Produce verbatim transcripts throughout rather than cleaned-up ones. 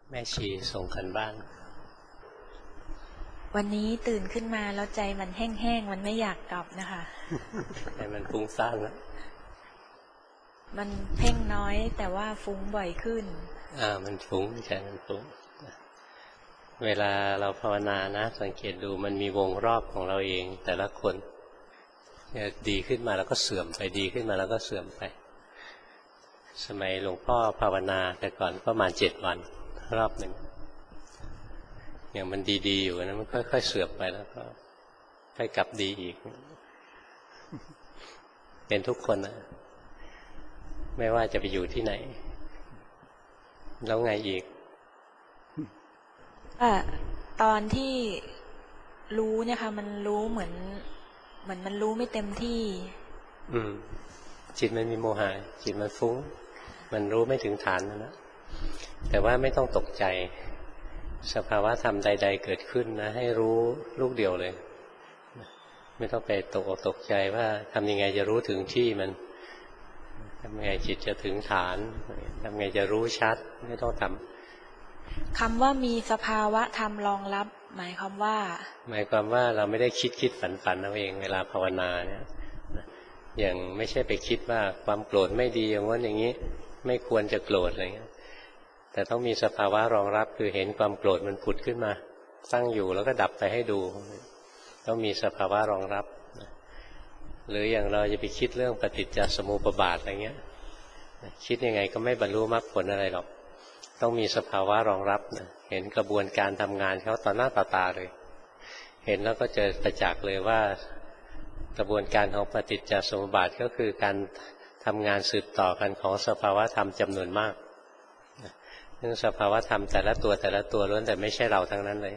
แม่ชีส่งกันบ้านวันนี้ตื่นขึ้นมาแล้วใจมันแห้งๆมันไม่อยากกลับนะคะใจมันฟุ้งซ่านแล้วมันเพ่งน้อยแต่ว่าฟุ้งบ่อยขึ้นอ่ามันฟุ้งใจมันฟุ้งเวลาเราภาวนานะสังเกตดูมันมีวงรอบของเราเองแต่ละคนดีขึ้นมาแล้วก็เสื่อมไปดีขึ้นมาแล้วก็เสื่อมไปสมัยหลวงพ่อภาวนาแต่ก่อนประมาณเจ็ดวันรอบหนึ่งอย่างมันดีๆอยู่นะมันค่อยๆเสื่อมไปแล้วก็ค่อยกลับดีอีกเป็นทุกคนนะไม่ว่าจะไปอยู่ที่ไหนแล้วไงอีกอ่ะตอนที่รู้เนี่ยค่ะมันรู้เหมือนเหมือนมันรู้ไม่เต็มที่อืมจิตมันมีโมหะจิตมันฟุ้งมันรู้ไม่ถึงฐานนะแต่ว่าไม่ต้องตกใจสภาวะธรรมใดๆเกิดขึ้นนะให้รู้ลูกเดียวเลยไม่ต้องไปตกอกตกใจว่าทำยังไงจะรู้ถึงที่มันทำยังไงจิตจะถึงฐานทำยังไงจะรู้ชัดไม่ต้องทำคำว่ามีสภาวะธรรมรองรับหมายความว่าหมายความว่าเราไม่ได้คิดคิดฝันฝันเอาเองเวลาภาวนาเนี่ยอย่างไม่ใช่ไปคิดว่าความโกรธไม่ดีอย่างว่าอย่างนี้ไม่ควรจะโกรธอะไรเงี้ยแต่ต้องมีสภาวะรองรับคือเห็นความโกรธมันผุดขึ้นมาตั้งอยู่แล้วก็ดับไปให้ดูต้องมีสภาวะรองรับหรืออย่างเราจะไปคิดเรื่องปฏิจจสมุปบาทอะไรเงี้ยคิดยังไงก็ไม่บรรลุมรรคผลอะไรหรอกต้องมีสภาวะรองรับเห็นกระบวนการทำงานเขาต่อหน้าต่อตาเลยเห็นแล้วก็เจอประจักษ์เลยว่ากระบวนการของปฏิจจสมุปบาทก็คือการทำงานสืบต่อกันของสภาวะธรรมจำนวนมากซึ่งสภาวะธรรมแต่ละตัวแต่ละตัวล้วนแต่ไม่ใช่เราทั้งนั้นเลย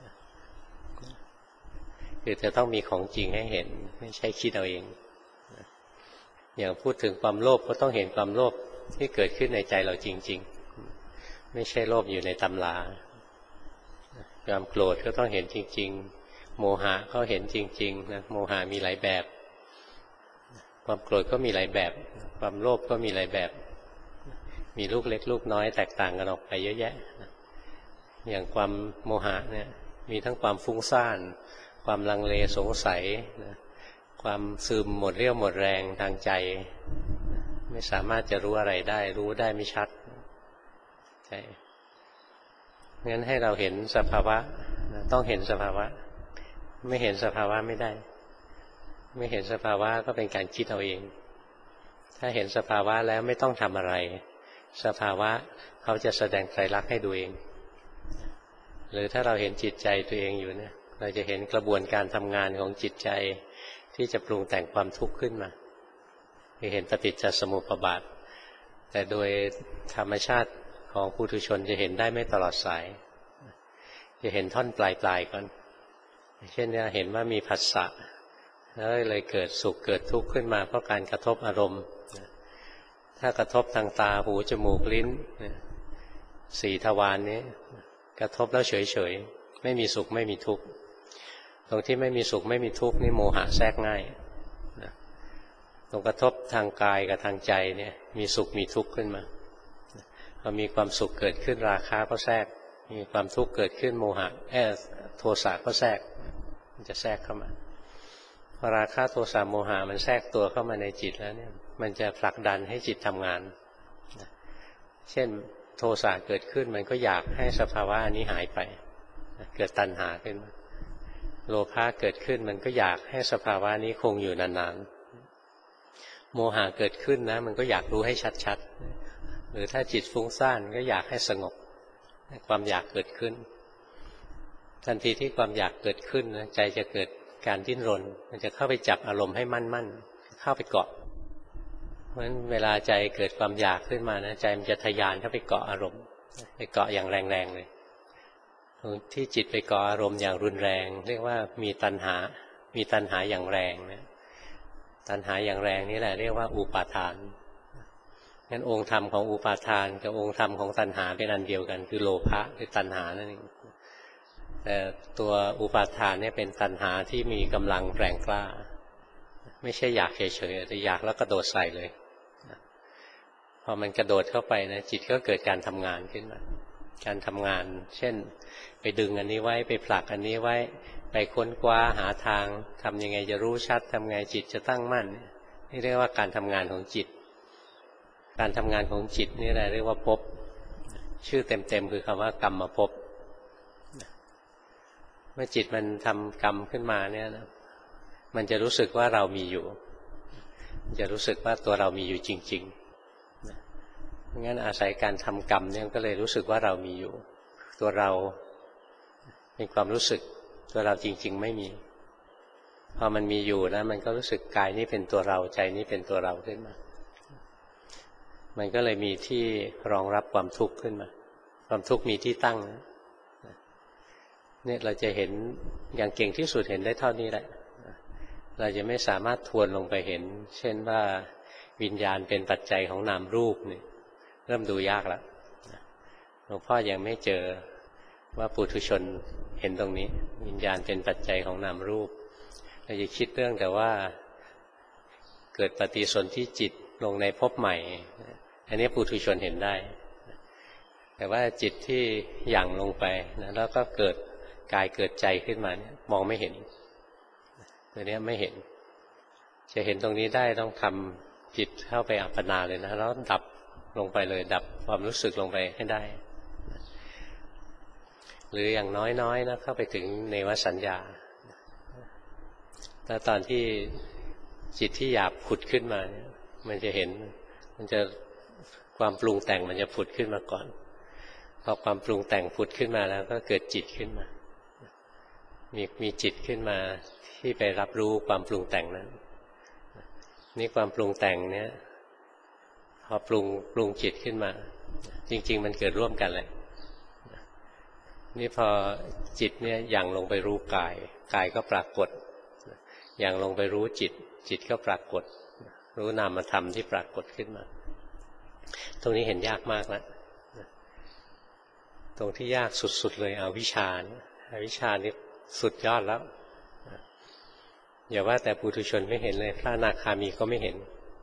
คือจะต้องมีของจริงให้เห็นไม่ใช่คิดเอาเองอย่างพูดถึงความโลภก็ต้องเห็นความโลภที่เกิดขึ้นในใจเราจริงๆไม่ใช่โลภอยู่ในตำราความโกรธก็ต้องเห็นจริงๆโมหะก็เห็นจริงๆนะโมหะมีหลายแบบความโกรธก็มีหลายแบบความโลภก็มีหลายแบบมีลูกเล็กลูกน้อยแตกต่างกันออกไปเยอะแยะอย่างความโมหะเนี่ยมีทั้งความฟุ้งซ่านความลังเลสงสัยความซึมหมดเรี่ยวหมดแรงทางใจไม่สามารถจะรู้อะไรได้รู้ได้ไม่ชัดใช่งั้นให้เราเห็นสภาวะต้องเห็นสภาวะไม่เห็นสภาวะไม่ได้ไม่เห็นสภาวะก็เป็นการคิดเอาเองถ้าเห็นสภาวะแล้วไม่ต้องทำอะไรสภาวะเขาจะแสดงไตรลักษณ์ให้ดูเองหรือถ้าเราเห็นจิตใจตัวเองอยู่เนี่ยเราจะเห็นกระบวนการทำงานของจิตใจที่จะปรุงแต่งความทุกข์ขึ้นมาเห็นปฏิจจสมุปบาทแต่โดยธรรมชาติของปุถุชนจะเห็นได้ไม่ตลอดสายจะเห็นท่อนปลายๆก่อนเช่นเห็นว่ามีผัสสะแล้วเลยเกิดสุขเกิดทุกข์ขึ้นมาเพราะการกระทบอารมณ์ถ้ากระทบทางตาหูจมูกลิ้นสี่ทวารนี้กระทบแล้วเฉยๆไม่มีสุขไม่มีทุกข์ตรงที่ไม่มีสุขไม่มีทุกข์นี่โมหะแทรกง่ายตรงกระทบทางกายกับทางใจเนี่ยมีสุขมีทุกข์ขึ้นมาพอมีความสุขเกิดขึ้นราคะก็แทรกมีความทุกข์เกิดขึ้นโมหะเออโทสะก็แทรกมันจะแทรกเข้ามาพอราคะโทสะโมหะมันแทรกตัวเข้ามาในจิตแล้วเนี่ยมันจะผลักดันให้จิตทำงานเช่นโทสะเกิดขึ้นมันก็อยากให้สภาวะอันนี้หายไปเกิดตัณหาขึ้นมาโลภะเกิดขึ้นมันก็อยากให้สภาวะนี้คงอยู่นานๆโมหะเกิดขึ้นนะมันก็อยากรู้ให้ชัดๆหรือถ้าจิตฟุ้งซ่านก็อยากให้สงบความอยากเกิดขึ้นทันทีที่ความอยากเกิดขึ้นนะใจจะเกิดการดิ้นรนมันจะเข้าไปจับอารมณ์ให้มั่นๆเข้าไปเกาะเพราะฉะนั้นเวลาใจเกิดความอยากขึ้นมานะใจมันจะทะยานเข้าไปเกาะอารมณ์ไปเกาะอย่างแรงๆเลยที่จิตไปเกาะอารมณ์อย่างรุนแรงเรียกว่ามีตัณหามีตัณหาอย่างแรงนะตัณหาอย่างแรงนี่แหละเรียกว่าอุปาทานงั้นองค์ธรรมของอุปาทานกับองค์ธรรมของตัณหาเป็นอันเดียวกันคือโลภะหรือตัณหานั่นเองแต่ตัวอุปาทานเนี่ยเป็นตัณหาที่มีกำลังแรงกล้าไม่ใช่อยากเฉยๆแต่อยากแล้วกระโดดใส่เลยพอมันกระโดดเข้าไปนะจิตก็เกิดการทำงานขึ้นมาการทำงานเช่นไปดึงอันนี้ไว้ไปผลักอันนี้ไว้ไปค้นคว้าหาทางทำยังไงจะรู้ชัดทำไงจิตจะตั้งมั่นนี่เรียกว่าการทำงานของจิตการทำงานของจิตนี่แหละเรียกว่าภพชื่อเต็มๆคือคำว่ากรรมภพเมื่อจิตมันทำกรรมขึ้นมาเนี่ยนะมันจะรู้สึกว่าเรามีอยู่จะรู้สึกว่าตัวเรามีอยู่จริงๆงั้นอาศัยการทำกรรมเนี่ยก็เลยรู้สึกว่าเรามีอยู่ตัวเราเป็นความรู้สึกตัวเราจริงๆไม่มีพอมันมีอยู่นะมันก็รู้สึกกายนี้เป็นตัวเราใจนี้เป็นตัวเราขึ้นมามันก็เลยมีที่รองรับความทุกข์ขึ้นมาความทุกข์มีที่ตั้งเนี่ยเราจะเห็นอย่างเก่งที่สุดเห็นได้เท่านี้แหละเราจะไม่สามารถทวนลงไปเห็นเช่นว่าวิญญาณเป็นปัจจัยของนามรูปนี่เริ่มดูยากแล้วหลวงพ่อยังไม่เจอว่าปุถุชนเห็นตรงนี้วิญญาณเป็นปัจจัยของนามรูปเราจะคิดเรื่องแต่ว่าเกิดปฏิสนธิจิตลงในภพใหม่อันนี้ปุถุชนเห็นได้แต่ว่าจิตที่หยั่งลงไปนะแล้วก็เกิดกายเกิดใจขึ้นมาเนี่ยมองไม่เห็นตัวนี้ไม่เห็นจะเห็นตรงนี้ได้ต้องทำจิตเข้าไปอัปปนาเลยนะแล้วดับลงไปเลยดับความรู้สึกลงไปให้ได้หรืออย่างน้อยๆนะเข้าไปถึงเนวสัญญาแล้วตอนที่จิตที่หยาบผุดขึ้นมาเนี่ยมันจะเห็นมันจะความปรุงแต่งมันจะผุดขึ้นมาก่อนพอความปรุงแต่งผุดขึ้นมาแล้วก็เกิดจิตขึ้นมามีมีจิตขึ้นมาที่ไปรับรู้ความปรุงแต่งนั้นนี่ความปรุงแต่งเนี่ยพอปรุงปรุงจิตขึ้นมาจริงๆมันเกิดร่วมกันเลยนี่พอจิตเนี่ยอย่างลงไปรู้กายกายก็ปรากฏอย่างลงไปรู้จิตจิตก็ปรากฏรู้นามธรรมที่ปรากฏขึ้นมาตรงนี้เห็นยากมากแล้วตรงที่ยากสุดๆเลยอวิชชาอวิชชานี่สุดยอดแล้วอย่าว่าแต่ปุถุชนไม่เห็นเลยพระอนาคามีก็ไม่เห็น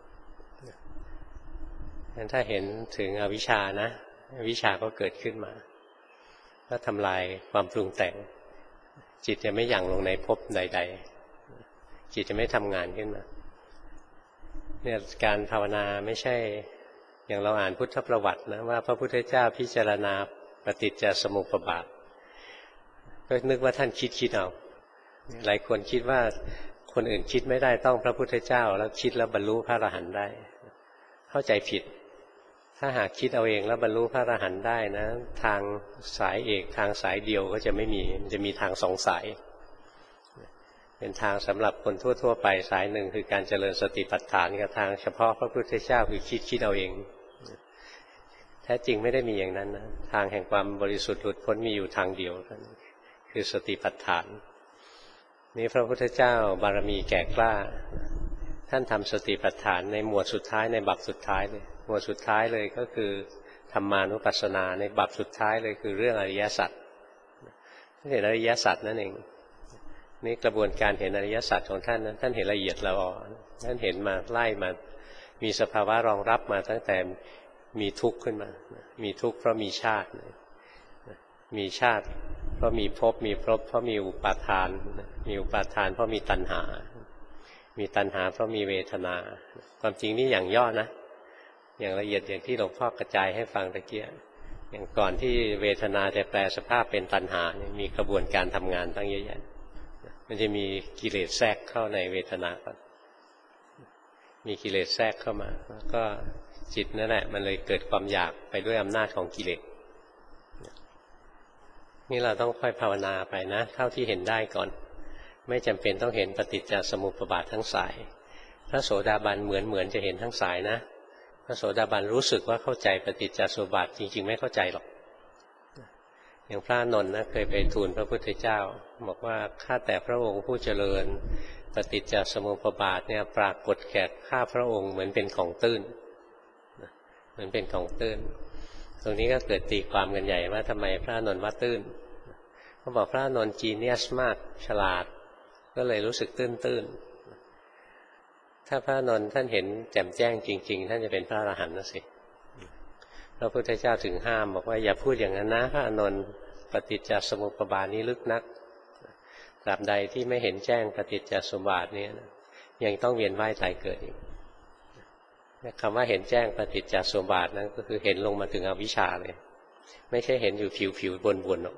งั้นถ้าเห็นถึงอวิชชานะอวิชชาก็เกิดขึ้นมาก็ทำลายความปรุงแต่งจิตจะไม่หยั่งลงในภพใดๆจิตจะไม่ทำงานขึ้นมาเนี่ยการภาวนาไม่ใช่อย่างเราอ่านพุทธประวัตินะว่าพระพุทธเจ้าพิจารณาปฏิจจสมุปบาทก็นึกว่าท่านคิดคิดเอาหลายคนคิดว่าคนอื่นคิดไม่ได้ต้องพระพุทธเจ้าแล้วคิดแล้วบรรลุพระอรหันต์ได้เข้าใจผิดถ้าหากคิดเอาเองแล้วบรรลุพระอรหันต์ได้นะทางสายเอกทางสายเดียวก็จะไม่มีมันจะมีทางสองสายเป็นทางสำหรับคนทั่วๆไปสายหนึ่งคือการเจริญสติปัฏฐานกับทางเฉพาะพระพุทธเจ้าคือคิดคิดเอาเองแท้จริงไม่ได้มีอย่างนั้นนะทางแห่งความบริสุทธิ์หลุดพ้นมีอยู่ทางเดียวคือสติปัฏฐานนี้พระพุทธเจ้าบารมีแก่กล้าท่านทำสติปัฏฐานในหมวดสุดท้ายในบัพสุดท้ายเลยหมวดสุดท้ายเลยก็คือธรรมานุปัสสนาในบัพสุดท้ายเลยคือเรื่องอริยสัจท่านเห็นอริยสัจนั่นเองนี่กระบวนการเห็นอริยสัจของท่านนั้นท่านเห็นละเอียดละออท่านเห็นมาไล่มามีสภาวะรองรับมาตั้งแต่มีทุกข์ขึ้นมามีทุกข์เพราะมีชาติมีชาติเพราะมีภพมีภพเพราะมีอุปาทานมีอุปาทานเพราะมีตัณหามีตัณหาเพราะมีเวทนาความจริงนี่อย่างย่อนะอย่างละเอียดอย่างที่หลวงพ่อกระจายให้ฟังตะเกียอย่างก่อนที่เวทนาจะแปลสภาพเป็นตัณหาเนี่ยมีกระบวนการทำงานตั้งเยอะแยะมันจะมีกิเลสแทรกเข้าในเวทนาก่อนมีกิเลสแทรกเข้ามาแล้วก็จิตนั่นแหละมันเลยเกิดความอยากไปด้วยอำนาจของกิเลสนี่เราต้องค่อยภาวนาไปนะเท่าที่เห็นได้ก่อนไม่จำเป็นต้องเห็นปฏิจจสมุปบาททั้งสายพระโสดาบันเหมือนเหมือนจะเห็นทั้งสายนะพระโสดาบันรู้สึกว่าเข้าใจปฏิจจสมุปบาทจริงๆไม่เข้าใจหรอกอย่างพระนนท์นะเคยไปทูลพระพุทธเจ้าบอกว่าข้าแต่พระองค์ผู้เจริญปฏิจจสมุปบาทเนี่ยปรากฏแก่ข้าพระองค์เหมือนเป็นของตื้นเหมือนเป็นของตื้นตรงนี้ก็เกิดตีความกันใหญ่ว่าทำไมพระนนท์ว่าตื้นเขาบอกพระนนท์จีเนียสมากฉลาดก็เลยรู้สึกตื้นตื้นถ้าพระนนท์ท่านเห็นแจ่มแจ้งจริงๆท่านจะเป็นพระอรหันต์นะสิพระพุทธเจ้าถึงห้ามบอกว่าอย่าพูดอย่างนั้นนะพระอานนท์ปฏิจจสมุปบาทนี้ลึกนักตราบใดที่ไม่เห็นแจ้งปฏิจจสมุปบาทนี้ยังต้องเวียนว่ายตายเกิดอีกคำว่าเห็นแจ้งปฏิจจสมุปบาทนั้นก็คือเห็นลงมาถึงอวิชชาเลยไม่ใช่เห็นอยู่ผิวผิวบนบนหรอก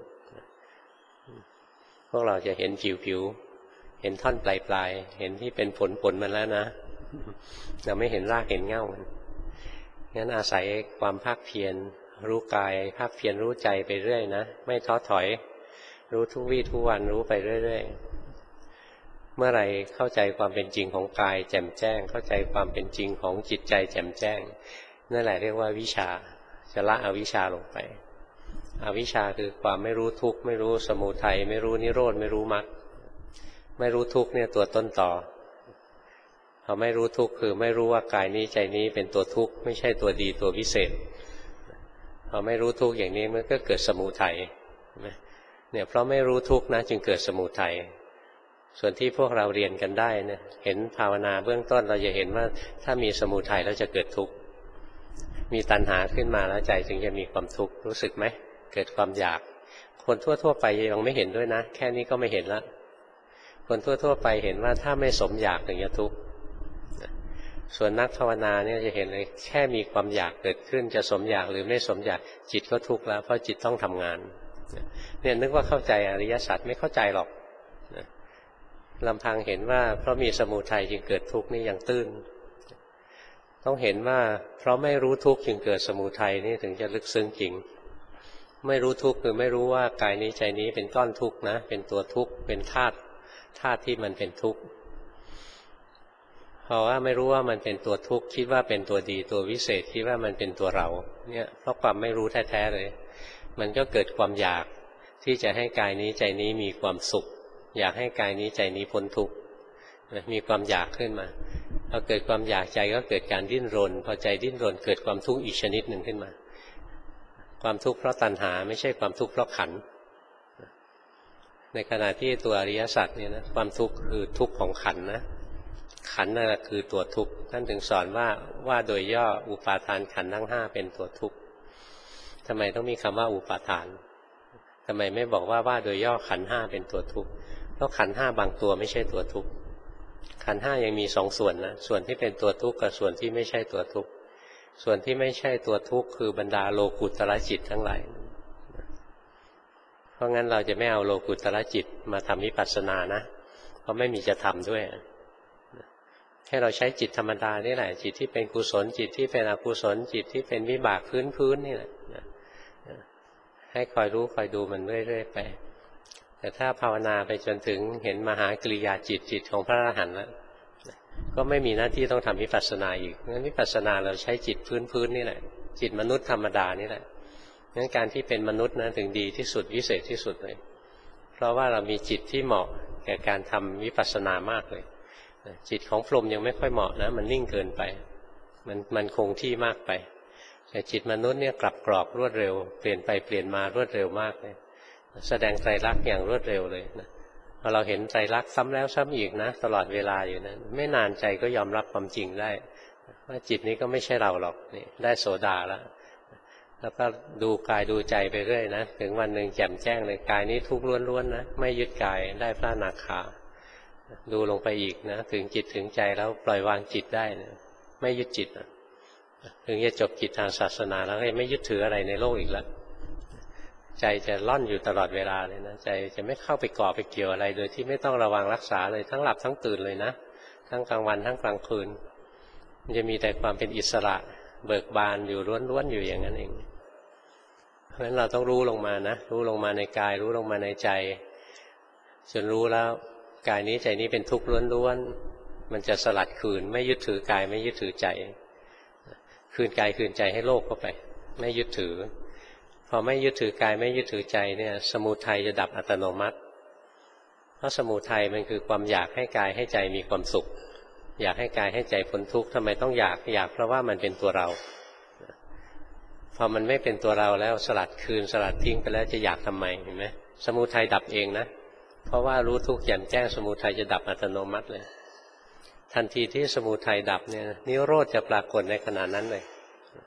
พวกเราจะเห็นผิวผิวเห็นท่อนปลายปลายเห็นที่เป็นผลผลมันแล้วนะเราไม่เห็นรากเห็นเง่ามันงั้นอาศัยความภาคเพียรรู้กายภาคเพียรรู้ใจไปเรื่อยนะไม่ท้อถอยรู้ทุกวี่ทุกวันรู้ไปเรื่อยๆเมื่อไรเข้าใจความเป็นจริงของกายแจ่มแจ้งเข้าใจความเป็นจริงของจิตใจแจ่มแจ้งนั่นแหละเรียกว่าวิชาจะละอวิชชาลงไปอวิชชาคือความไม่รู้ทุกข์ไม่รู้สมุทัยไม่รู้นิโรธไม่รู้มรรคไม่รู้ทุกข์เนี่ยตัวต้นต่อพอไม่รู้ทุกข์คือไม่รู้ว่ากายนี้ใจนี้เป็นตัวทุกข์ไม่ใช่ตัวดีตัววิเศษพอไม่รู้ทุกข์อย่างนี้มันก็เกิดสมุทัยเนี่ยเพราะไม่รู้ทุกข์นะจึงเกิดสมุทัยส่วนที่พวกเราเรียนกันได้เนี่ยเห็นภาวนาเบื้องต้นเราจะเห็นว่าถ้ามีสมุทัยแล้วจะเกิดทุกข์มีตัณหาขึ้นมาแล้วใจจึงจะมีความทุกข์รู้สึกไหมเกิดความอยากคนทั่วๆไปยังไม่เห็นด้วยนะแค่นี้ก็ไม่เห็นละคนทั่วๆไปเห็นว่าถ้าไม่สมอยากถึงจะทุกข์ส่วนนักภาวนาเนี่ยจะเห็นเลยแค่มีความอยากเกิดขึ้นจะสมอยากหรือไม่สมอยากจิตก็ทุกข์แล้วเพราะจิตต้องทำงานเนี่ยนึกว่าเข้าใจอริยสัจไม่เข้าใจหรอกลำพังเห็นว่าเพราะมีสมุทัยจึงเกิดทุกข์นี่ยังตื้นต้องเห็นว่าเพราะไม่รู้ทุกข์จึงเกิดสมุทัยนี่ถึงจะลึกซึ้งจริงไม่รู้ทุกข์คือไม่รู้ว่ากายนี้ใจนี้เป็นก้อนทุกข์นะเป็นตัวทุกข์เป็นธาตุธาตุที่มันเป็นทุกข์เพราะว่าไม่รู้ว่ามันเป็นตัวทุกข์คิดว่าเป็นตัวดีตัววิเศษคิดว่ามันเป็นตัวเราเนี่ยเพราะความไม่รู้แท้ๆเลยมันก็เกิดความอยากที่จะให้กายนี้ใจนี้มีความสุขอยากให้กายนี้ใจนี้พ้นทุกข์มีความอยากขึ้นมาพอเกิดความอยากใจก็เกิดการดิ้นรนพอใจดิ้นรนเกิดความทุกข์อีกชนิดหนึ่งขึ้นมาความทุกข์เพราะตัณหาไม่ใช่ความทุกข์เพราะขันธ์ในขณะที่ตัวอริยสัจเนี่ยนะความทุกข์คือทุกข์ของขันธ์นะขันธ์นั่นแหละคือตัวทุกข์ท่านถึงสอนว่าว่าโดยย่ออุปาทานขันธ์ทั้งห้าเป็นตัวทุกข์ทำไมต้องมีคำว่าอุปาทานทำไมไม่บอกว่าว่าโดยย่อขันธ์ห้าเป็นตัวทุกข์เพราะขันธ์ห้าบางตัวไม่ใช่ตัวทุกข์ขันธ์ห้ายังมีสองส่วนนะส่วนที่เป็นตัวทุกข์กับส่วนที่ไม่ใช่ตัวทุกข์ส่วนที่ไม่ใช่ตัวทุกข์คือบรรดาโลกุตระจิตทั้งหลายเพราะงั้นเราจะไม่เอาโลกุตระจิตมาทำวิปัสสนานะเพราะไม่มีจะทำด้วยให้เราใช้จิตธรรมดานี่แหละจิตที่เป็นกุศลจิตที่เป็นอกุศลจิตที่เป็นวิบากพื้นๆนี่แหละให้คอยรู้คอยดูมันเรื่อยๆไปแต่ถ้าภาวนาไปจนถึงเห็นมหากริยาจิตจิตของพระอรหันต์แล้วก็ไม่มีหน้าที่ต้องทำวิปัสสนาอีกงั้นวิปัสสนาเราใช้จิตพื้นๆนี่แหละจิตมนุษย์ธรรมดานี่แหละงั้นการที่เป็นมนุษย์นะถึงดีที่สุดวิเศษที่สุดเลยเพราะว่าเรามีจิตที่เหมาะแก่การทำวิปัสสนามากเลยจิตของพรหมยังไม่ค่อยเหมาะนะมันนิ่งเกินไปมันมันคงที่มากไปแต่จิตมนุษย์เนี่ยกลับกรอกรวดเร็วเปลี่ยนไปเปลี่ยนมารวดเร็วมากเลยแสดงไตรลักษณ์อย่างรวดเร็วเลยนะพอเราเห็นไตรลักษณ์ซ้ำแล้วซ้ำอีกนะตลอดเวลาอยู่นะไม่นานใจก็ยอมรับความจริงได้ว่าจิตนี้ก็ไม่ใช่เราหรอกนี่ได้โสดาแล้วแล้วก็ดูกายดูใจไปเรื่อยนะถึงวันหนึ่งแจ่มแจ้งเลยกายนี้ทุกข์ล้วนๆนะไม่ยึดกายได้พระอนาคาดูลงไปอีกนะถึงจิตถึงใจแล้วปล่อยวางจิตได้นะไม่ยึดจิตนะถึงจะจบกิจทางศาสนาแล้วก็ไม่ยึดถืออะไรในโลกอีกแล้วใจจะล่อนอยู่ตลอดเวลาเลยนะใจจะไม่เข้าไปก่อไปเกี่ยวอะไรโดยที่ไม่ต้องระวังรักษาเลยทั้งหลับทั้งตื่นเลยนะทั้งกลางวันทั้งกลางคืนมันจะมีแต่ความเป็นอิสระเบิกบานอยู่ล้วนๆอยู่อย่างนั้นเองเพราะฉะนั้นเราต้องรู้ลงมานะรู้ลงมาในกายรู้ลงมาในใจจนรู้แล้วกายนี้ใจนี้เป็นทุกข์ล้วนๆมันจะสลัดคืนไม่ยึดถือกายไม่ยึดถือใจคืนกายคืนใจให้โลกเข้าไปไม่ยึดถือพอไม่ยึดถือกายไม่ยึดถือใจเนี่ยสมุทัยจะดับอัตโนมัติเพราะสมุทัยมันคือความอยากให้กายให้ใจมีความสุขอยากให้กายให้ใจพ้นทุกข์ทำไมต้องอยากอยากเพราะว่ามันเป็นตัวเราพอมันไม่เป็นตัวเราแล้วสลัดคืนสลัดทิ้งไปแล้วจะอยากทำไมเห็นไหมสมุทัยดับเองนะเพราะว่ารู้ทุกข์แจ่มแจ้งสมุทัยจะดับอัตโนมัติเลยทันทีที่สมุทัยดับเนี่ยนิโรธจะปรากฏในขณะนั้นเลย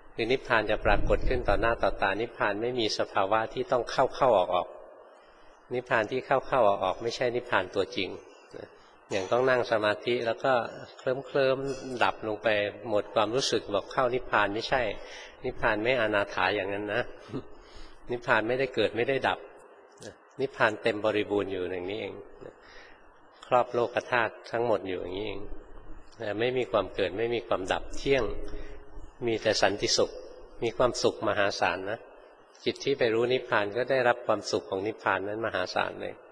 คือนิพพานจะปรากฏขึ้นต่อหน้าต่อตานิพพานไม่มีสภาวะที่ต้องเข้าเข้าออกออกนิพพานที่เข้าเข้าออกออกไม่ใช่นิพพานตัวจริงอย่างต้องนั่งสมาธิแล้วก็เคลิ้มเคลิ้มดับลงไปหมดความรู้สึกบอกเข้านิพพานไม่ใช่นิพพานไม่อนาถาอย่างนั้นนะนิพพานไม่ได้เกิดไม่ได้ดับนิพพานเต็มบริบูรณ์อยู่อย่างนี้เองครอบโลกธาตุทั้งหมดอยู่อย่างนี้เองไม่มีความเกิดไม่มีความดับเที่ยงมีแต่สันติสุขมีความสุขมหาศาลนะจิตที่ไปรู้นิพพานก็ได้รับความสุขของนิพพานนั้นมหาศาลเลย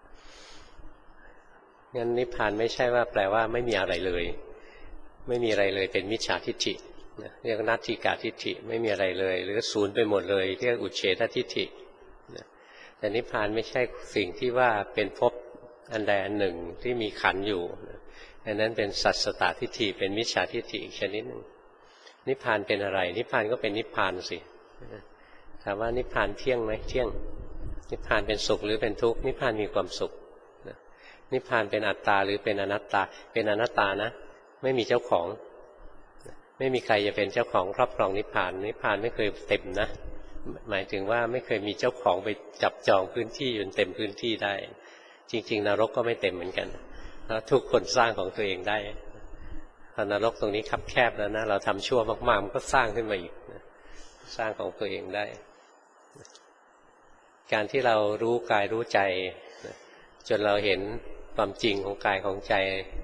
งั้นนิพพานไม่ใช่ว่าแปลว่าไม่มีอะไรเลยไม่มีอะไรเลยเป็นมิจฉาทิฏฐิเรียกนัตถิกาทิฏฐิไม่มีอะไรเลยหรือศูนย์ไปหมดเลยเรียกอุเฉททิฏฐิแต่นิพพานไม่ใช่สิ่งที่ว่าเป็นภพอันใดอันหนึ่งที่มีขันธ์อยู่อันนั้นเป็นสัสสตทิฏฐิเป็นมิจฉาทิฏฐิอีกชนิดหนึ่งนิพพานเป็นอะไรนิพพานก็เป็นนิพพานสิถามว่านิพพานเที่ยงไหมเที่ยงนิพพานเป็นสุขหรือเป็นทุกข์นิพพานมีความสุขนิพพานเป็นอัตตาหรือเป็นอนัตตาเป็นอนัตตานะไม่มีเจ้าของไม่มีใครจะเป็นเจ้าของครอบครองนิพพานนิพพานไม่เคยเต็มนะหมายถึงว่าไม่เคยมีเจ้าของไปจับจองพื้นที่จนเต็มพื้นที่ได้จริงๆนรกก็ไม่เต็มเหมือนกันแล้วทุกคนสร้างของตัวเองได้พอนรกตรงนี้คับแคบแล้วนะเราทำชั่วมากๆมันก็สร้างขึ้นมาอีกสร้างของตัวเองได้การที่เรารู้กายรู้ใจจนเราเห็นความจริงของกายของใจ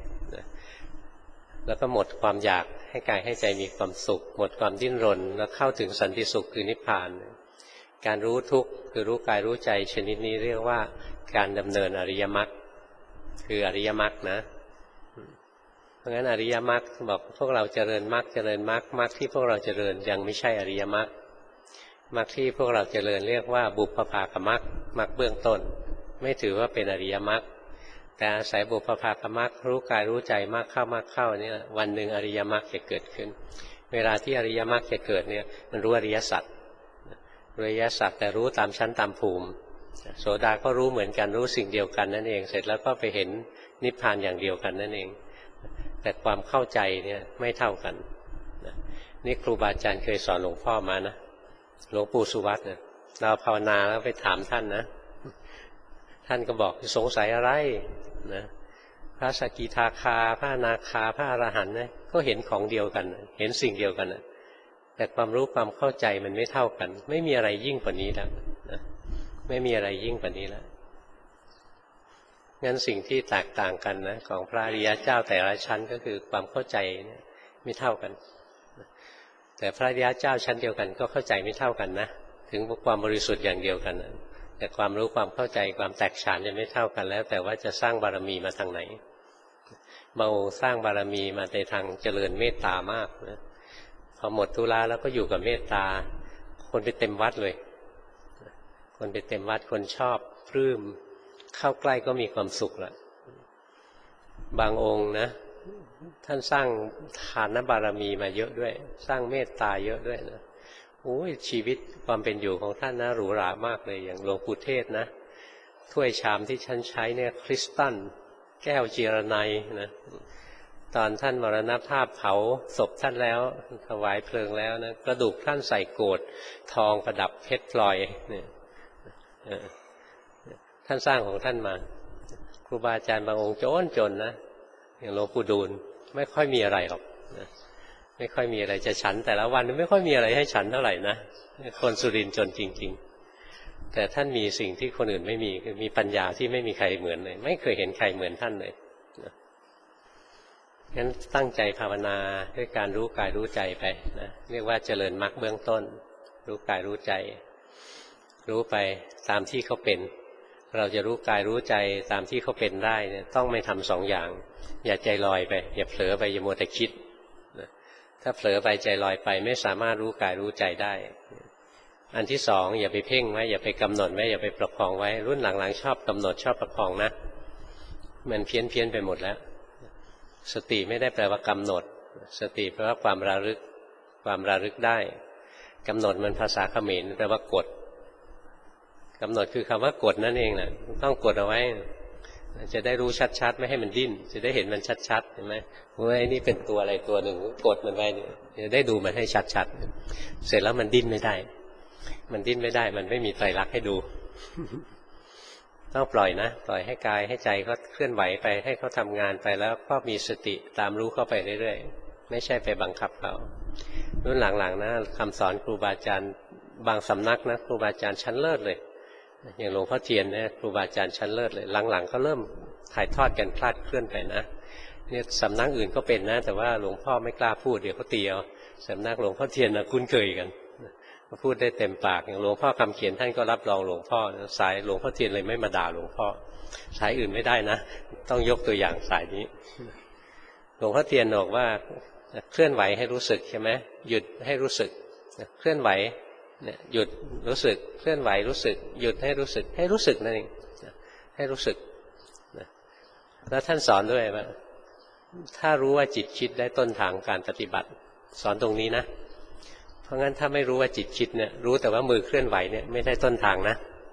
แล้วก็หมดความอยากให้กายให้ใจมีความสุขหมดความดิ้นรนแล้วเข้าถึงสันติสุขคือนิพพานการรู้ทุกข์คือรู้กายรู้ใจชนิดนี้เรียกว่าการดำเนินอริยมรรคคืออริยมรรคนะเพราะงั้นอริยมรรคบอกพวกเราเจริญมรรคเจริญมรรคมรรคที่พวกเราเจริญยังไม่ใช่อริยมรรคมรรคที่พวกเราเจริญเรียกว่าบุพภาคมรรคมรรคเบื้องต้นไม่ถือว่าเป็นอริยมรรคแต่อาศัยบุพภาคมรรครู้กายรู้ใจมากเข้ามากเข้าเนี่ยวันหนึ่งอริยมรรคจะเกิดขึ้นเวลาที่อริยมรรคจะเกิดเนี่ยมันรู้อริยสัจอริยสัจแต่รู้ตามชั้นตามภูมิโสดาก็รู้เหมือนกันรู้สิ่งเดียวกันนั่นเองเสร็จแล้วก็ไปเห็นนิพพานอย่างเดียวกันนั่นเองแต่ความเข้าใจเนี่ยไม่เท่ากันนี่ครูบาอาจารย์เคยสอนหลวงพ่อมานะหลวงปู่สุวัตเนี่ยเราภาวนาแล้วไปถามท่านนะท่านก็บอกสงสัยอะไรนะพระสกิทาคาพระอนาคาพระอรหันต์นะก็เห็นของเดียวกันเห็นสิ่งเดียวกันนะแต่ความรู้ความเข้าใจมันไม่เท่ากันไม่มีอะไรยิ่งกว่านี้แล้วนะไม่มีอะไรยิ่งกว่านี้แล้วงั้นสิ่งที่แตกต่างกันนะของพระอริยเจ้าแต่ละชั้นก็คือความเข้าใจเนี่ยไม่เท่ากันแต่พระอริยเจ้าชั้นเดียวกันก็เข้าใจไม่เท่ากันนะถึงความบริสุทธิ์อย่างเดียวกันนะแต่ความรู้ความเข้าใจความแตกฉานจะไม่เท่ากันแล้วแต่ว่าจะสร้างบารมีมาทางไหนบางองค์สร้างบารมีมาในทางเจริญเมตตามากนะพอหมดธุระแล้วก็อยู่กับเมตตาคนไปเต็มวัดเลยคนไปเต็มวัดคนชอบปลื้มเข้าใกล้ก็มีความสุขละบางองค์นะท่านสร้างทานบารมีมาเยอะด้วยสร้างเมตตาเยอะด้วยนะโอ้ยชีวิตความเป็นอยู่ของท่านนะหรูหรามากเลยอย่างหลวงปู่เทศนะถ้วยชามที่ท่านใช้เนี่ยคริสตัลแก้วจีรนัยนะตอนท่านมรณภาพเผาศพท่านแล้วถวายเพลิงแล้วนะกระดูกท่านใส่โกฐทองประดับเพชรพลอยเนี่ยท่านสร้างของท่านมาครูบาอาจารย์บางองค์จนจนนะอย่างหลวงปู่ดูลไม่ค่อยมีอะไรหรอกนะไม่ค่อยมีอะไรจะฉันแต่ละวันไม่ค่อยมีอะไรให้ฉันเท่าไหร่นะคนสุรินทร์จนจริงๆแต่ท่านมีสิ่งที่คนอื่นไม่มีคือมีปัญญาที่ไม่มีใครเหมือนเลยไม่เคยเห็นใครเหมือนท่านเลยนะงั้นตั้งใจภาวนาด้วยการรู้กายรู้ใจไปนะเรียกว่าเจริญมรรคเบื้องต้นรู้กายรู้ใจรู้ไปตามที่เขาเป็นเราจะรู้กายรู้ใจตามที่เขาเป็นได้เนี่ยต้องไม่ทำสองอย่างอย่าใจลอยไปอย่าเผลอไปอย่ามัวแต่คิดนะถ้าเผลอไปใจลอยไปไม่สามารถรู้กายรู้ใจได้อันที่สองอย่าไปเพ่งไว้อย่าไปกำหนดไว้อย่าไปประคองไว้รุ่นหลังๆชอบกำหนดชอบประคองนะมันเพี้ยนเพี้ยนไปหมดแล้วสติไม่ได้แปลว่ากำหนดสติแปลว่าความระลึกความระลึกได้กำหนดมันภาษาเขมรแปลว่ากดกำหนดคือคำว่ากดนั่นเองแหละต้องกดเอาไว้จะได้รู้ชัดๆไม่ให้มันดิ้นจะได้เห็นมันชัดๆเห็นไหมว่าไอ้นี่เป็นตัวอะไรตัวหนึ่งกดมันไว้เนี่ยจะได้ดูมันให้ชัดๆเสร็จแล้วมันดิ้นไม่ได้มันดิ้นไม่ได้มันไม่มีไตรลักษณ์ให้ดูต้องปล่อยนะปล่อยให้กายให้ใจเขาเคลื่อนไหวไปให้เขาทำงานไปแล้วก็มีสติตามรู้เข้าไปเรื่อยๆไม่ใช่ไปบังคับเขารุ่นหลังๆนะคำสอนครูบาอาจารย์บางสำนักนะครูบาอาจารย์ชั้นเลิศเลยอย่างหลวงพ่อเทียนเนี่ยครูบาอาจารย์ชั้นเลิศเลยหลังๆก็เริ่มถ่ายทอดกันคลาดเคลื่อนไปนะเนี่ยสำนักอื่นก็เป็นนะแต่ว่าหลวงพ่อไม่กล้าพูดเดี๋ยวเขาตีเอาสำนักหลวงพ่อเทียนนะคุ้นเคยกันพูดได้เต็มปากอย่างหลวงพ่อคำเขียนท่านก็รับรองหลวงพ่อสายหลวงพ่อเทียนเลยไม่มาด่าหลวงพ่อสายอื่นไม่ได้นะต้องยกตัวอย่างสายนี้หลวงพ่อเทียนบอกว่าเคลื่อนไหวให้รู้สึกใช่ไหมหยุดให้รู้สึกเคลื่อนไหวเนี่ยหยุดรู้สึกเคลื่อนไหวรู้สึกหยุดให้รู้สึกให้รู้สึกนั่นเองให้รู้สึกแล้วท่านสอนด้วยว่าถ้ารู้ว่าจิตคิดได้ต้นทางการปฏิบัติสอนตรงนี้นะเพราะงั้นถ้าไม่รู้ว่าจิตคิดเนี่ยรู้แต่ว่ามือเคลื่อนไหวเนี่ยไม่ได้ต้นทางนะ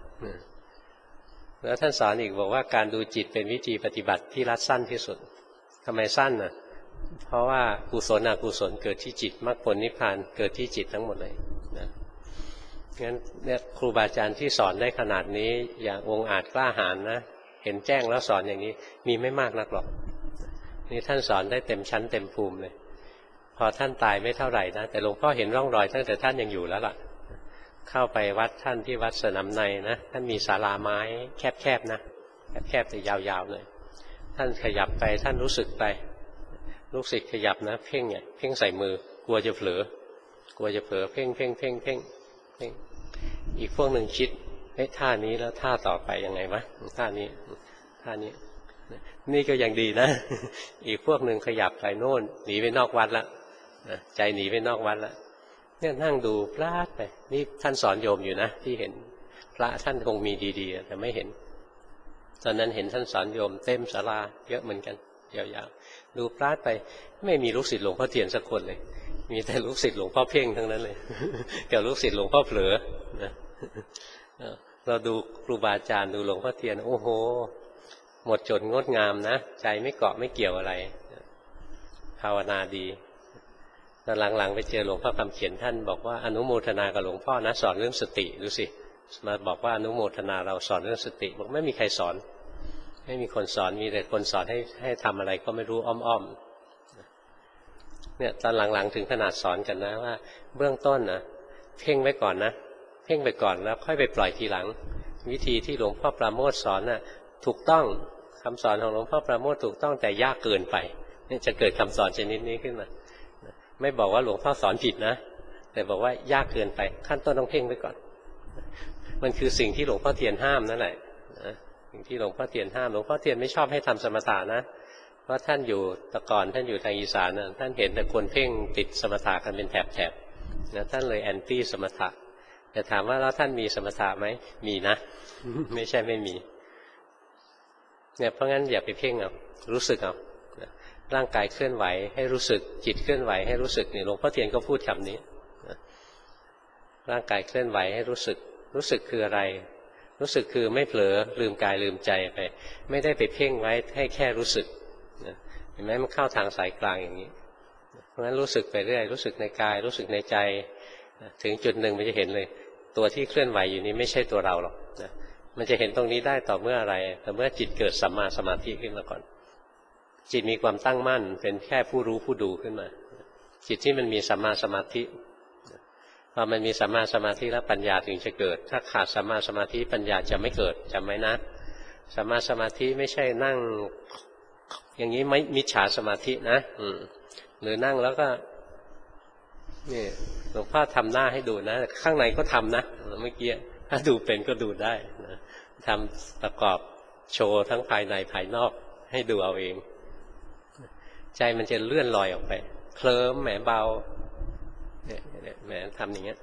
แล้วท่านสอนอีกบอกว่าการดูจิตเป็นวิธีปฏิบัติที่รัดสั้นที่สุดทำไมสั้นน่ะเพราะว่ากุศลอกุศลเกิดที่จิตมรรคผลนิพพานเกิดที่จิตทั้งหมดเลยนะงั้นเนี่ยครูบาอาจารย์ที่สอนได้ขนาดนี้อย่างองค์อาจกล้าหาญนะเห็นแจ้งแล้วสอนอย่างนี้มีไม่มากนักหรอกนี่ท่านสอนได้เต็มชั้นเต็มภูมิเลยพอท่านตายไม่เท่าไหร่นะแต่หลวงพ่อเห็นร่องรอยตั้งแต่ท่านยังอยู่แล้วล่ะเข้าไปวัดท่านที่วัดสนามในนะท่านมีศาลาไม้แคบๆนะแคบๆแต่ยาวๆเลยท่านขยับไปท่านรู้สึกไปลูกศิษย์ขยับนะเพ่งเนี่ยเพ่งใส่มือกลัวจะเผลอกลัวจะเผลอเพ่งเพ่งเพ่งเพ่งเพ่งอีกพวกหนึ่งคิดเฮ้ยท่านี้แล้วท่าต่อไปยังไงวะท่านี้ท่านี้นี่ก็ยังดีนะอีกพวกหนึ่งขยับไปโน่นหนีไปนอกวัดละใจหนีไปนอกวัดละเนี่ยนั่งดูพลาดไปนี่ท่านสอนโยมอยู่นะที่เห็นพระท่านคงมีดีๆแต่ไม่เห็นตอนนั้นเห็นท่านสอนโยมเต็มศาลาเยอะเหมือนกันยาวๆดูพลาดไปไม่มีลูกศิษย์หลวงพ่อเทียนสักคนเลยมีแต่ลูกศิษย์หลวงพ่อเพ่งทั้งนั้นเลยกับลูกศิษย์หลวงพ่อเผลอนะเราดูครูบาอาจารย์ดูหลวงพ่อเทียนโอ้โหหมดจดงดงามนะใจไม่เกาะไม่เกี่ยวอะไรภาวนาดีตอนหลังๆไปเจอหลวงพ่อคำเขียนท่านบอกว่าอนุโมทนากับหลวงพ่อนะสอนเรื่องสติดูสิมาบอกว่าอนุโมทนาเราสอนเรื่องสติบอกไม่มีใครสอนไม่มีคนสอนมีแต่คนสอนให้ให้ทำอะไรก็ไม่รู้อ้อมๆเนี่ยตอนหลังๆถึงขนาดสอนกันนะว่าเบื้องต้นนะเพ่งไว้ก่อนนะเพ่งไปก่อนแล้วค่อยไปปล่อยทีหลังวิธีที่หลวงพ่อปราโมทย์สอนน่ะถูกต้องคำสอนของหลวงพ่อปราโมทย์ถูกต้องแต่ยากเกินไปนี่จะเกิดคำสอนชนิดนี้ขึ้นมาไม่บอกว่าหลวงพ่อสอนผิดนะแต่บอกว่ายากเกินไปขั้นต้นต้องเพ่งไว้ก่อนมันคือสิ่งที่หลวงพ่อเทียนห้ามนั่นแหละสิ่งที่หลวงพ่อเทียนห้ามหลวงพ่อเทียนไม่ชอบให้ทำสมถะนะเพราะท่านอยู่แต่ก่อนท่านอยู่ทางอีสานนะท่านเห็นแต่คนเพ่งติดสมถะกันเป็นแถบๆนะท่านเลยแอนตี้สมถะแต่ถามว่าแล้วท่านมีสมถะไหมมีนะ ไม่ใช่ไม่มีเนี่ยเพราะงั้นอย่าไปเพ่งเอารู้สึกเอาร่างกายเคลื่อนไหวให้รู้สึกจิตเคลื่อนไหวให้รู้สึกเนี่ยหลวงพ่อเทียนก็พูดคำนี้ร่างกายเคลื่อนไหวให้รู้สึกรู้สึกคืออะไรรู้สึกคือไม่เผลอลืมกายลืมใจไปไม่ได้ไปเพ่งไว้ให้แค่รู้สึกเห็นไหมมันเข้าทางสายกลางอย่างนี้เพราะฉะนั้นรู้สึกไปเรื่อยรู้สึกในกายรู้สึกในใจถึงจุดหนึ่งมันจะเห็นเลยตัวที่เคลื่อนไหวอยู่นี้ไม่ใช่ตัวเราหรอกนะมันจะเห็นตรงนี้ได้ต่อเมื่ออะไรต่อเมื่อจิตเกิดสัมมาสมาธิขึ้นมาก่อนจิตมีความตั้งมั่นเป็นแค่ผู้รู้ผู้ดูขึ้นมาจิตที่มันมีสัมมาสมาธิพอมันมีสัมมาสมาธิแล้วปัญญาถึงจะเกิดถ้าขาดสัมมาสมาธิปัญญาจะไม่เกิดจำไว้นะสัมมาสมาธิไม่ใช่นั่งอย่างนี้ไม่มิจฉาสมาธินะอืมหรือนั่งแล้วก็นี่หลวงพ่อทำหน้าให้ดูนะข้างในก็ทำนะเมื่อกี้ถ้าดูเป็นก็ดูได้นะทำประกอบโชว์ทั้งภายในภายนอกให้ดูเอาเองใจมันจะเลื่อนลอยออกไปเคลิ้มแหมเบาเนี่ยแหมทำอย่างเงี้ย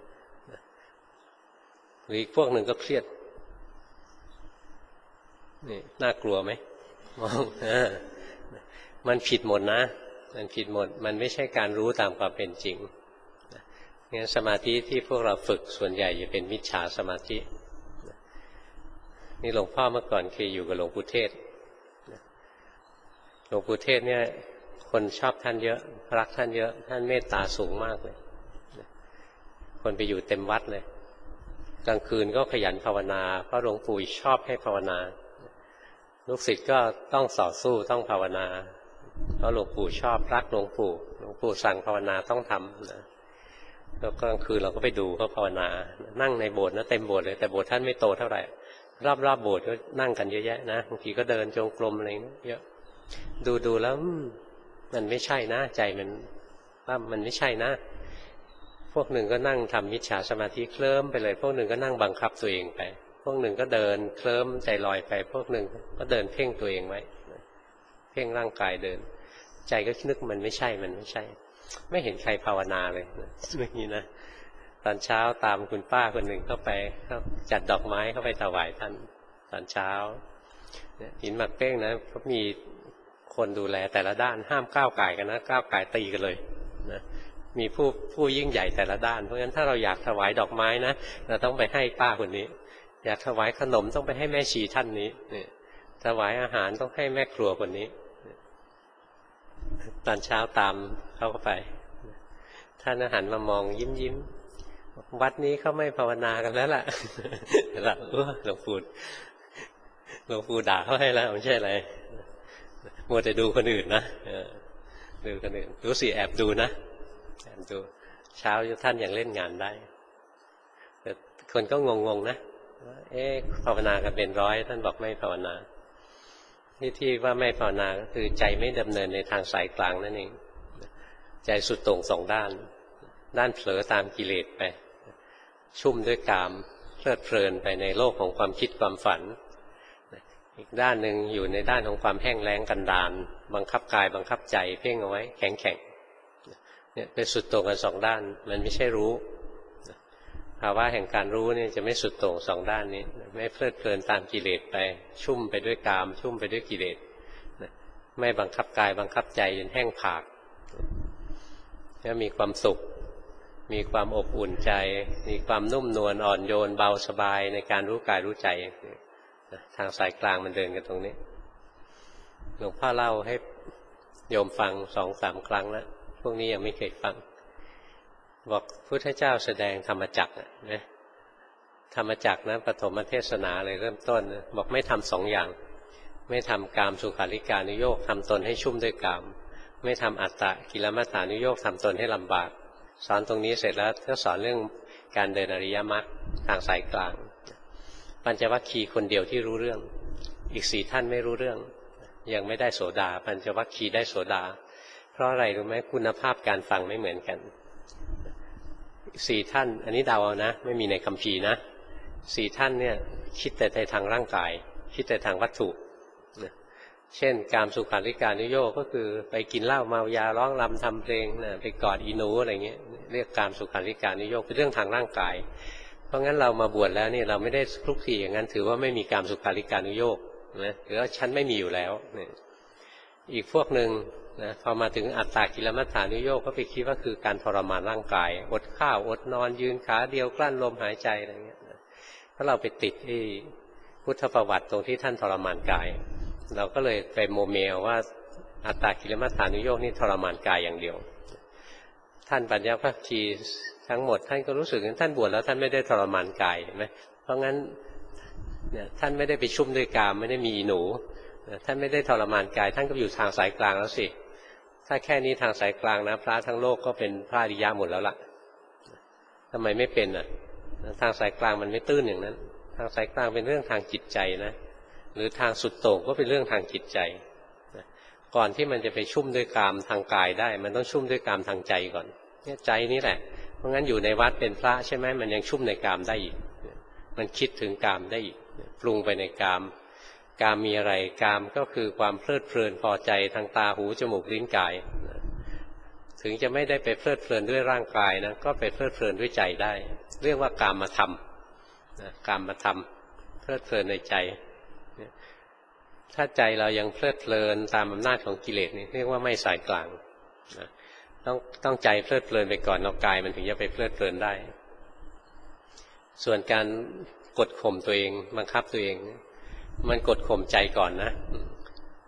หรืออีกพวกหนึ่งก็เครียดนี่น่ากลัวไหมมองมันผิดหมดนะมันผิดหมดมันไม่ใช่การรู้ตามความเป็นจริงงั้นสมาธิที่พวกเราฝึกส่วนใหญ่จะเป็นมิจฉาสมาธินี่หลวงพ่อเมื่อก่อนเคยอยู่กับหลวงปู่เทศหลวงปู่เทศเนี่ยคนชอบท่านเยอะรักท่านเยอะท่านเมตตาสูงมากเลยคนไปอยู่เต็มวัดเลยกลางคืนก็ขยันภาวนาเพราะหลวงปู่ชอบให้ภาวนาลูกศิษย์ก็ต้องต่อสู้ต้องภาวนาเพราะหลวงปู่ชอบรักหลวงปู่หลวงปู่สั่งภาวนาต้องทำนะแล้วกลางคืนเราก็ไปดูเขาภาวนานั่งในโบสถ์นะเต็มโบสถ์เลยแต่โบสถ์ท่านไม่โตเท่าไหร่รอบๆโบสถ์ก็นั่งกันเยอะแยะนะบางทีก็เดินจงกรมอะไรเยอะดูดูแล้วมันไม่ใช่นะใจมันว่ามันไม่ใช่นะพวกหนึ่งก็นั่งทำมิจฉาสมาธิเคลิ้มไปเลยพวกหนึ่งก็นั่งบังคับตัวเองไปพวกหนึ่งก็เดินเคลิ้มใจลอยไปพวกหนึ่งก็เดินเพ่งตัวเองไว้เพ่งร่างกายเดินใจก็นึกมันไม่ใช่มันไม่ใช่ไม่เห็นใครภาวนาเลยไม่มีนะตอนเช้าตามคุณป้าคนหนึ่งเข้าไปจัดดอกไม้เข้าไปถวายท่านตอนเช้าหินหมักเป้งนะเขามีคนดูแลแต่ละด้านห้ามก้าวไก่กันนะก้าวไก่ตีกันเลยนะมีผู้ผู้ยิ่งใหญ่แต่ละด้านเพราะฉะนั้นถ้าเราอยากถวายดอกไม้นะเราต้องไปให้ป้าคนนี้อยากถวายขนมต้องไปให้แม่ชีท่านนี้เนี่ยถวายอาหารต้องให้แม่ครัวคนนี้ตอนเช้าตามเขาก็ไปท่านอาหารมามองยิ้มยิ้มวัดนี้เขาไม่ภาวนากันแล้วล่ะแล้วหลวงปู่หลวงปู่ด่าเขาให้แล้วไม่ใช่อะไรมัวแต่ดูคนอื่นนะดูคนอื่นรู้สิแอบดูนะแอบดูเช้าท่านยังเล่นงานได้แต่คนก็งงๆนะเอ๊ะภาวนากันเป็นร้อยท่านบอกไม่ภาวนาที่ที่ว่าไม่ภาวนาก็คือใจไม่ดำเนินในทางสายกลางนั่นเองใจสุดโต่งสองด้านด้านเผลอตามกิเลสไปชุ่มด้วยกามเพลิดเพลินไปในโลกของความคิดความฝันอีกด้านหนึ่งอยู่ในด้านของความแห้งแล้งกันดารบังคับกายบังคับใจเพ่งเอาไว้แข็งแข็งเนี่ยเป็นสุดโต่งกันสองด้านมันไม่ใช่รู้ภาวะแห่งการรู้เนี่ยจะไม่สุดโต่งสองด้านนี้ไม่เพลิดเพลินตามกิเลสไปชุ่มไปด้วยกามชุ่มไปด้วยกิเลสไม่บังคับกายบังคับใจจนแห้งผากแล้วมีความสุขมีความอบอุ่นใจมีความนุ่มนวลอ่อนโยนเบาสบายในการรู้กายรู้ใจทางสายกลางมันเดินกันตรงนี้หลวงพ่อเล่าให้โยมฟังสองสามครั้งแล้วพวกนี้ยังไม่เคยฟังบอกพุทธเจ้าแสดงธรรมจักรนะธรรมจักรนะปฐมเทศนาเลยเริ่มต้นบอกไม่ทำสองอย่างไม่ทำกามสุขาริการนุโยคทำตนให้ชุ่มด้วยกามไม่ทำอัตตะกิลมัฏฐานุโยคทำตนให้ลำบากสอนตรงนี้เสร็จแล้วก็สอนเรื่องการเดินอริยมรรคทางสายกลางปัญจวัคคีย์คนเดียวที่รู้เรื่องอีกสี่ท่านไม่รู้เรื่องยังไม่ได้โสดาปัญจวัคคีย์ได้โสดาเพราะอะไรรู้ไหมคุณภาพการฟังไม่เหมือนกันสี่ท่านอันนี้เดาเอานะไม่มีในคัมภีร์นะสี่ท่านเนี่ยคิดแต่ในทางร่างกายคิดแต่ทางวัตถุเช่นกามสุขาริการนุโยคก็คือไปกินเหล้าเมายาร้องรำทำเพลงนะไปกอดอีหนูอะไรเงี้ยเรียกกามสุขาริการนุโยคเป็นเรื่องทางร่างกายเพราะงั้นเรามาบวชแล้วนี่เราไม่ได้คลุกคลีอย่างนั้นถือว่าไม่มีกามสุขาริการนุโยคนะหรือว่าฉันไม่มีอยู่แล้วเนี่ยอีกพวกหนึ่งนะพอมาถึงอัตตากิลมัฏฐานุโยคก็ไปคิดว่าคือการทรมานร่างกายอดข้าวอดนอนยืนขาเดียวกลั้นลมหายใจอะไรเงี้ยถ้าเราไปติดที่พุทธประวัติตรงที่ท่านทรมานกายเราก็เลยไปโมเมลว่าอัตตากิลมัฏฐานุโยคนี่ทรมานกายอย่างเดียวท่านปัญญวัคคีย์ทั้งหมดท่านก็รู้สึกว่าท่านบวชแล้วท่านไม่ได้ทรมานกายเห็นไหมเพราะงั้นเนี่ยท่านไม่ได้ไปชุ่มด้วยกามไม่ได้มีหนูท่านไม่ได้ทรมานกายท่านก็อยู่ทางสายกลางแล้วสิถ้าแค่นี้ทางสายกลางนะพระทั้งโลกก็เป็นพระอริยะหมดแล้วล่ะทำไมไม่เป็นอ่ะทางสายกลางมันไม่ตื้นอย่างนั้นทางสายกลางเป็นเรื่องทางจิตใจนะหรือทางสุดโต่งก็เป็นเรื่องทางจิตใจก่อนที่มันจะไปชุ่มด้วยกามทางกายได้มันต้องชุ่มด้วยกามทางใจก่อนเนี่ยใจนี่แหละเพราะงั้นอยู่ในวัดเป็นพระใช่ไหมมันยังชุ่มในกามได้อีกมันคิดถึงกามได้อีกปรุงไปในกามกามมีอะไรกามก็คือความเพลิดเพลินพอใจทางตาหูจมูกลิ้นกายถึงจะไม่ได้ไปเพลิดเพลินด้วยร่างกายนะก็ไปเพลิดเพลินด้วยใจได้เรียกว่ากามธรรมกามธรรมเพลิดเพลินในใจถ้าใจเรายังเพลิดเพลินตามอำนาจของกิเลสนี่เรียกว่าไม่สายกลางนะต้องต้องใจเพลิดเพลินไปก่อนเอากายมันถึงจะไปเพลิดเพลินได้ส่วนการกดข่มตัวเองบังคับตัวเองมันกดข่มใจก่อนนะ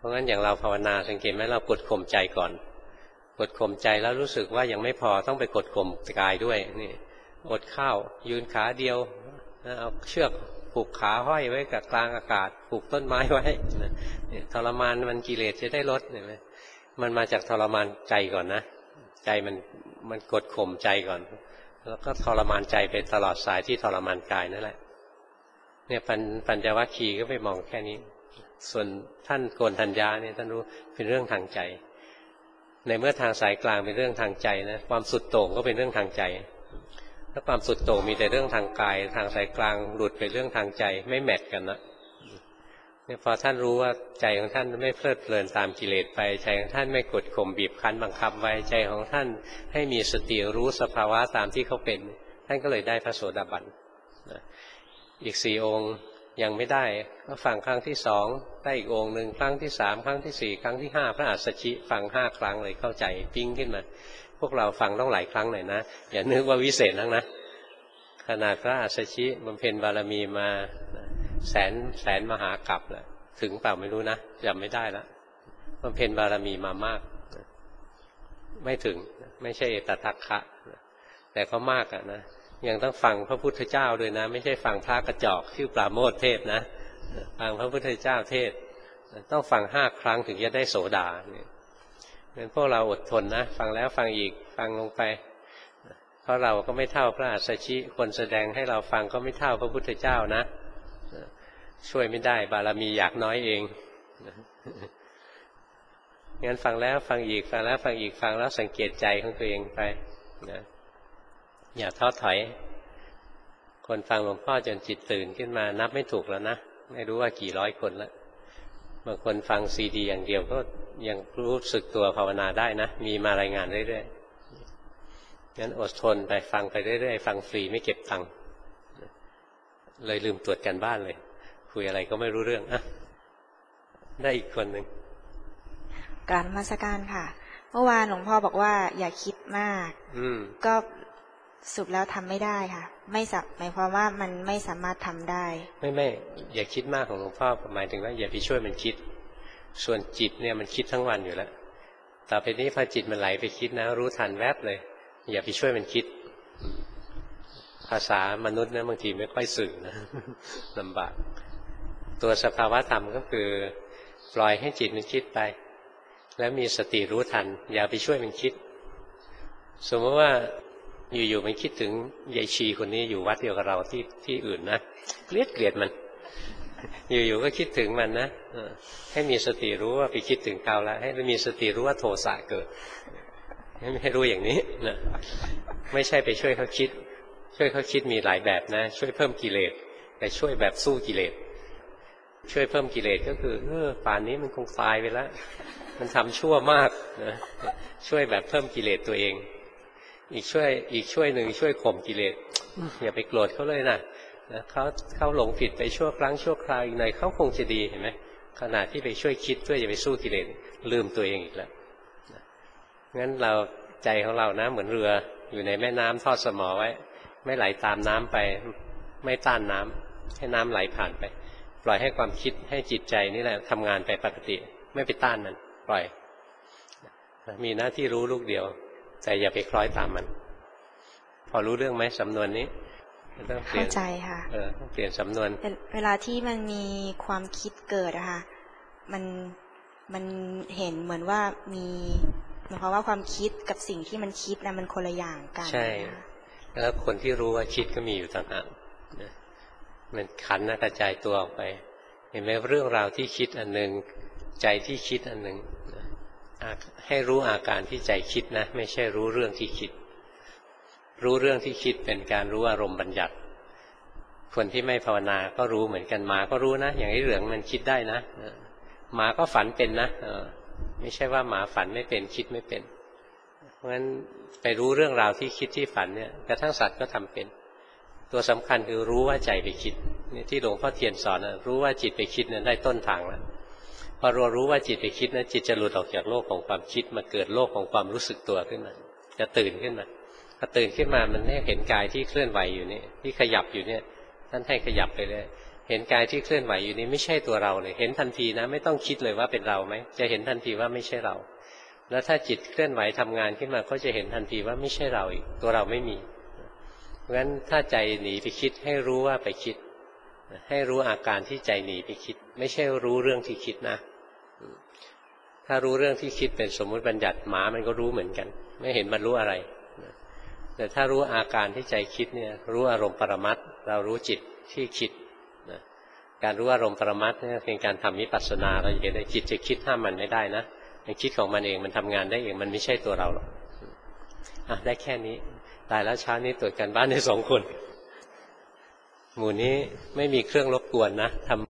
ราะงั้นอย่างเราภาวนาสังเกตไหมเรากดข่มใจก่อนกดข่มใจแล้วรู้สึกว่ายังไม่พอต้องไปกดข่มกายด้วยนี่อดข้าวยืนขาเดียวเอาเชือกผูกขาห้อยไว้กับกลางอากาศผูกต้นไม้ไว้ทรมานมันกิเลสจะได้ลดเห็นไหมมันมาจากทรมานใจก่อนนะใจมันมันกดข่มใจก่อนแล้วก็ทรมานใจไปตลอดสายที่ทรมานกายนั่นแหละเนี่ยปัญปัญจวัคคีย์ก็ไปมองแค่นี้ส่วนท่านโกณฑัญญาเนี่ยท่านรู้เป็นเรื่องทางใจในเมื่อทางสายกลางเป็นเรื่องทางใจนะความสุดโต่งก็เป็นเรื่องทางใจถ้าความสุดโต่งมีแต่เรื่องทางกายทางสายกลางหลุดไปเรื่องทางใจไม่แมทกันนะเนี่ยพอท่านรู้ว่าใจของท่านไม่เพลิดเพลินตามกิเลสไปใจของท่านไม่กดข่มบีบคั้นบังคับไว้ใจของท่านให้มีสติรู้สภาวะตามที่เขาเป็นท่านก็เลยได้พระโสดาบันอีกสี่องค์ยังไม่ได้ก็ฟังครั้งที่สองได้อีกองค์หนึ่งครั้งที่สามครั้งที่สี่ครั้งที่ห้าพระอัสสชิฟังห้าครั้งเลยเข้าใจปิ้งขึ้นมาพวกเราฟังต้องหลายครั้งหน่อยนะอย่านึกว่าวิเศษนักนะขนาดพระอัสสชิบำเพ็ญบารมีมาแสนแสนมหากรัปแล้วถึงเปล่าไม่รู้นะจำไม่ได้แล้วบำเพ็ญบารมีมามากไม่ถึงไม่ใช่ตถาคตแต่ก็มากอะนะยังต้องฟังพระพุทธเจ้าด้วยนะไม่ใช่ฟังพระกระจอกชื่อปราโมทย์เทศนะฟังพระพุทธเจ้าเทศต้องฟังห้าครั้งถึงจะได้โสดาเนี่ยงั้นพวกเราอดทนนะฟังแล้วฟังอีกฟังลงไปเพราะเราก็ไม่เท่าพระอัสสชิคนแสดงให้เราฟังก็ไม่เท่าพระพุทธเจ้านะช่วยไม่ได้บารมีอยากน้อยเองงั้นฟังแล้วฟังอีกฟังแล้วฟังอีกฟังแล้วสังเกตใจของตัวเองไปนะอย่าท้อถอยคนฟังหลวงพ่อจนจิตตื่นขึ้นมานับไม่ถูกแล้วนะไม่รู้ว่ากี่ร้อยคนแล้วบางคนฟังซีดีอย่างเดียวก็ยังรู้สึกตัวภาวนาได้นะมีมารายงานเรื่อยๆงั้นอดทนไปฟังไปเรื่อยๆฟังฟรีไม่เก็บตังค์เลยลืมตรวจกันบ้านเลยคุยอะไรก็ไม่รู้เรื่องอ่ะได้อีกคนหนึ่งการนมัสการค่ะเมื่อวานหลวงพ่อบอกว่าอย่าคิดมากอืมก็สุดแล้วทำไม่ได้ค่ะไม่สับหมายความว่ามันไม่สามารถทำได้ไม่ไม่อย่าคิดมากของหลวงพ่อหมายถึงว่าอย่าไปช่วยมันคิดส่วนจิตเนี่ยมันคิดทั้งวันอยู่แล้วต่อไปนี้พอจิตมันไหลไปคิดนะรู้ทันแวบเลยอย่าไปช่วยมันคิดภาษามนุษย์นะบางทีไม่ค่อยสื่อนะลำบากตัวสภาวะธรรมก็คือปล่อยให้จิตมันคิดไปแล้วมีสติรู้ทันอย่าไปช่วยมันคิดสมมติว่าอยู่ๆมันคิดถึงยายชีคนนี้อยู่วัดเดียวกับเราที่ที่อื่นนะเกลียดเกลียดมันอยู่ๆก็คิดถึงมันนะให้มีสติรู้ว่าไปคิดถึงเขาแล้วให้มีสติรู้ว่าโทสะเกิดให้รู้อย่างนี้นะไม่ใช่ไปช่วยเขาคิดช่วยเขาคิดมีหลายแบบนะช่วยเพิ่มกิเลสแต่ช่วยแบบสู้กิเลสช่วยเพิ่มกิเลสก็คือเออป่านนี้มันคงตายไปแล้วมันทำชั่วมากนะช่วยแบบเพิ่มกิเลสตัวเองอีกช่วยอีกช่วยหนึ่งช่วยข่มกิเลสอย่าไปโกรธเขาเลยนะเขาเขาหลงผิดไปชั่วครั้งชั่วคราวอีกหน่อยเขาคงจะดีเห็นไหมขณะที่ไปช่วยคิดเพื่อจะไปสู้กิเลสลืมตัวเองอีกแล้วงั้นเราใจของเรานะเหมือนเรืออยู่ในแม่น้ำทอดสมอไว้ไม่ไหลตามน้ำไปไม่ต้านน้ำให้น้ำไหลผ่านไปปล่อยให้ความคิดให้จิตใจนี่แหละทำงานไปปกติไม่ไปต้านมันปล่อยมีหน้าที่รู้ลูกเดียวแต่อย่าไปคล้อยตามมันพอรู้เรื่องไหมสำนวนนี้ต้องเปลี่ยนเข้าใจค่ะเออต้องเปลี่ยนสำนวนเวลาที่มันมีความคิดเกิดอะค่ะมันมันเห็นเหมือนว่ามีหมายความว่าความคิดกับสิ่งที่มันคิดนะมันคนละอย่างกันใช่แล้วคนที่รู้ว่าคิดก็มีอยู่ต่างหากมันขันธ์กระจายตัวออกไปเห็นไหมเรื่องราวที่คิดอันหนึ่งใจที่คิดอันหนึ่งให้รู้อาการที่ใจคิดนะไม่ใช่รู้เรื่องที่คิดรู้เรื่องที่คิดเป็นการรู้อารมณ์บัญญัติคนที่ไม่ภาวนาก็รู้เหมือนกันหมาก็รู้นะอย่างไอ้เหลืองมันคิดได้นะหมาก็ฝันเป็นนะไม่ใช่ว่าหมาฝันไม่เป็นคิดไม่เป็นเพราะฉะนั้นไปรู้เรื่องราวที่คิดที่ฝันเนี่ยกระทั่งสัตว์ก็ทำเป็นตัวสำคัญคือรู้ว่าใจไปคิดนี่ที่หลวงพ่อเทียนสอนนะรู้ว่าจิตไปคิดเนี่ยได้ต้นทางแล้วพอเรารู้ว่าจิตไปคิดนะจิตจะหลุดออกจากโลกของความคิดมาเกิดโลกของความรู้สึกตัวขึ้นมาจะตื่นขึ้นมาพอตื่นขึ้นมามันให้เห็นกายที่เคลื่อนไหวอยู่นี่ที่ขยับอยู่เนี่ยท่านให้ขยับไปเลยเห็นกายที่เคลื่อนไหวอยู่นี้ไม่ใช่ตัวเราเลยเห็นทันทีนะไม่ต้องคิดเลยว่าเป็นเราไหมจะเห็นทันทีว่าไม่ใช่เราแล้วถ้าจิตเคลื่อนไหวทำงานขึ้นมาก็จะเห็นทันทีว่าไม่ใช่เราอีกตัวเราไม่มีเพราะฉะนั้นถ้าใจหนีไปคิดให้รู้ว่าไปคิดให้รู้อาการที่ใจหนีไปคิดไม่ใช่รู้เรื่องที่คิดนะถ้ารู้เรื่องที่คิดเป็นสมมุติบัญญัติหมามันก็รู้เหมือนกันไม่เห็นมันรู้อะไรแต่ถ้ารู้อาการที่ใจคิดเนี่ยรู้อารมณ์ปรมัตถ์เรารู้จิตที่คิดการรู้อารมณ์ปรมัตถ์เนี่ยเป็นการทำวิปัสสนาเราเห็นจิตจะคิดห้ามมันไม่ได้นะมันคิดของมันเองมันทำงานได้เองมันไม่ใช่ตัวเราหรอกอ่ะได้แค่นี้ตายแล้วเช้านี้ตรวจกันบ้านในสองคนหมู่นี้ไม่มีเครื่องรบกวนนะทำ